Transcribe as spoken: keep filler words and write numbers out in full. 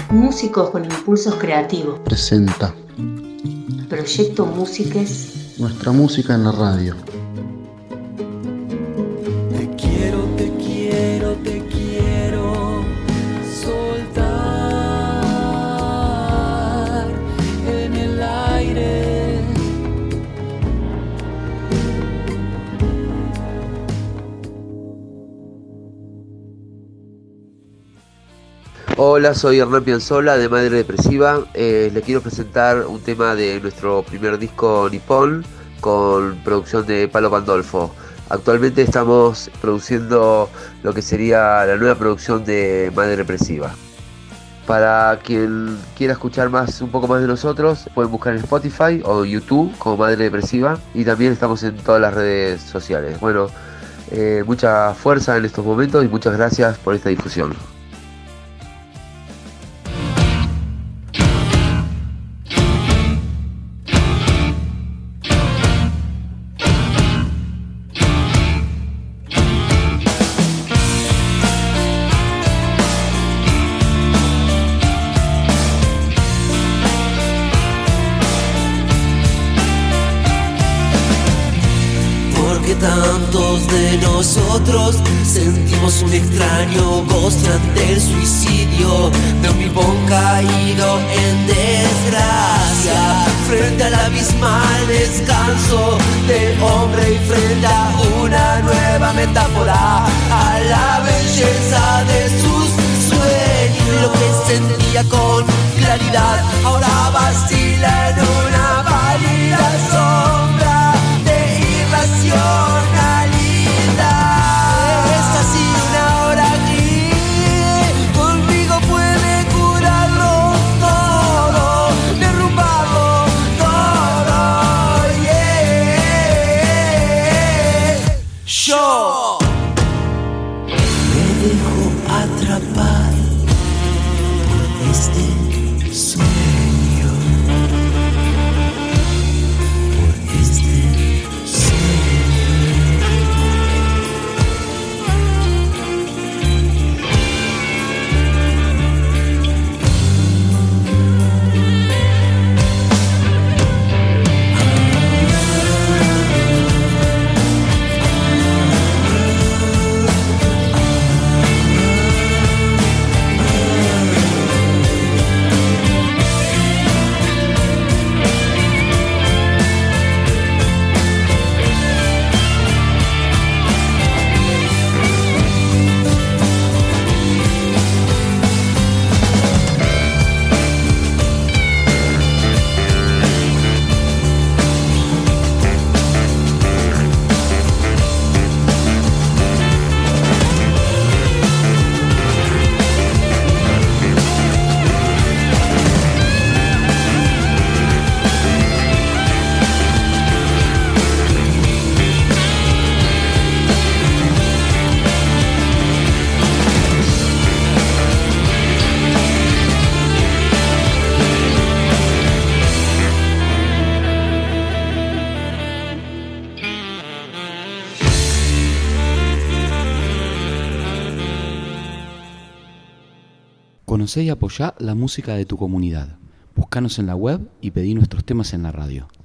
Músicos con impulsos creativos. Presenta Proyecto Músiques. Nuestra música en la radio. Te quiero, te quiero, te quiero soltar en el aire. Hola, soy Hernán Pianzola de Madre Depresiva. Eh, le quiero presentar un tema de nuestro primer disco Nippon con producción de Palo Pandolfo. Actualmente estamos produciendo lo que sería la nueva producción de Madre Depresiva. Para quien quiera escuchar más, un poco más de nosotros, pueden buscar en Spotify o YouTube como Madre Depresiva, y también estamos en todas las redes sociales. Bueno, eh, mucha fuerza en estos momentos y muchas gracias por esta difusión. Tantos de nosotros sentimos un extraño goce ante el suicidio de un pibón caído en desgracia, frente al abismal descanso del hombre y frente a una nueva metáfora a la belleza de sus sueños. Lo que sentía con claridad ahora vacila en una pálida sombra de irracionalidad. Es así una hora gris, conmigo puede curarlo todo, derrumbarlo todo, yeah. Yo me dejo atrapar por este sueño, por este Conocé y apoyá la música de tu comunidad. Búscanos en la web y pedí nuestros temas en la radio.